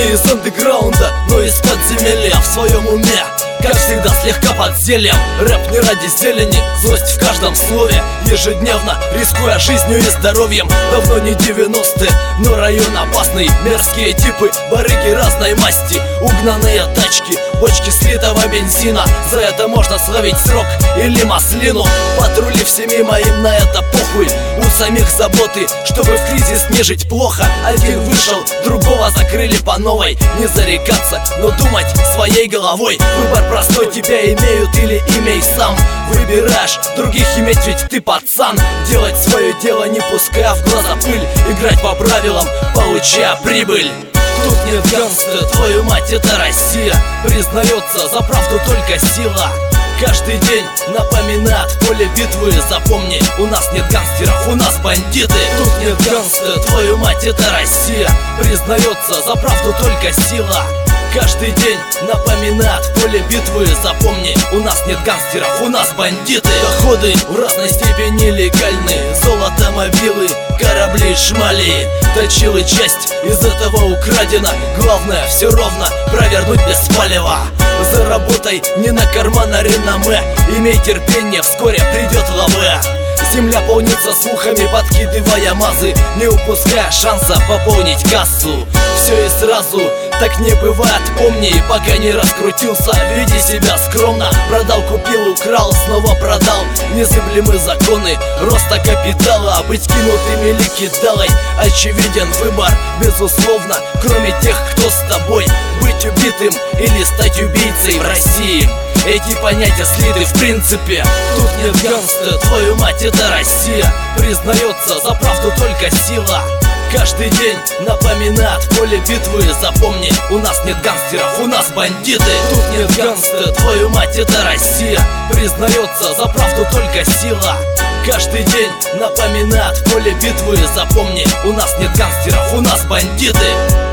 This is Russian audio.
Не из андеграунда, но из подземелья. В своем уме, как всегда, слегка под зельем. Рэп не ради зелени, злость в каждом слове. Ежедневно рискуя жизнью и здоровьем. Давно не 90-е, но район опасный. Мерзкие типы, барыги разной масти. Угнанные тачки, бочки слитого бензина. За это можно словить срок или маслину. Патрули все мимо, им на это похуй. У самих заботы, чтобы в кризис не жить плохо. Один вышел, другого закрыли по новой. Не зарекаться, но думать своей головой. Выбор простой, тебя имеют или имей сам. Выбираешь других иметь, ведь ты пацан. Делать свое дело, не пуская в глаза пыль. Играть по правилам, получая прибыль. Тут нет ганста, твою мать, это Россия. Признается за правду только сила. Каждый день напоминает поле битвы. Запомни, у нас нет гангстеров, у нас бандиты. Тут нет ганста, твою мать, это Россия. Признается за правду только сила. Каждый день напоминает поле битвы. Запомни, у нас нет гангстеров, у нас бандиты. Доходы в разной степени легальны. Золото, мобилы, корабли, шмали. Точилы часть из этого украдена. Главное все ровно провернуть без палева. Заработай не на карман, а реноме. Имей терпение, вскоре придет лаве. Земля полнится слухами, подкидывая мазы. Не упуская шанса пополнить кассу. Все и сразу, так не бывает, помни. Пока не раскрутился, веди себя скромно. Продал, купил, украл, снова продал. Незыблемы законы роста капитала. Быть кинутым или кидалой, очевиден выбор, безусловно. Кроме тех, кто с тобой. Быть убитым или стать убийцей в России. Эти понятия слиты в принципе. Тут нет ганста, твою мать, это Россия. Признается за правду только сила. Каждый день напоминает поле битвы. Запомни, у нас нет гангстеров, у нас бандиты. Тут нет ганста, твою мать, это Россия. Признается за правду только сила. Каждый день напоминает поле битвы. Запомни, у нас нет гангстеров, у нас бандиты.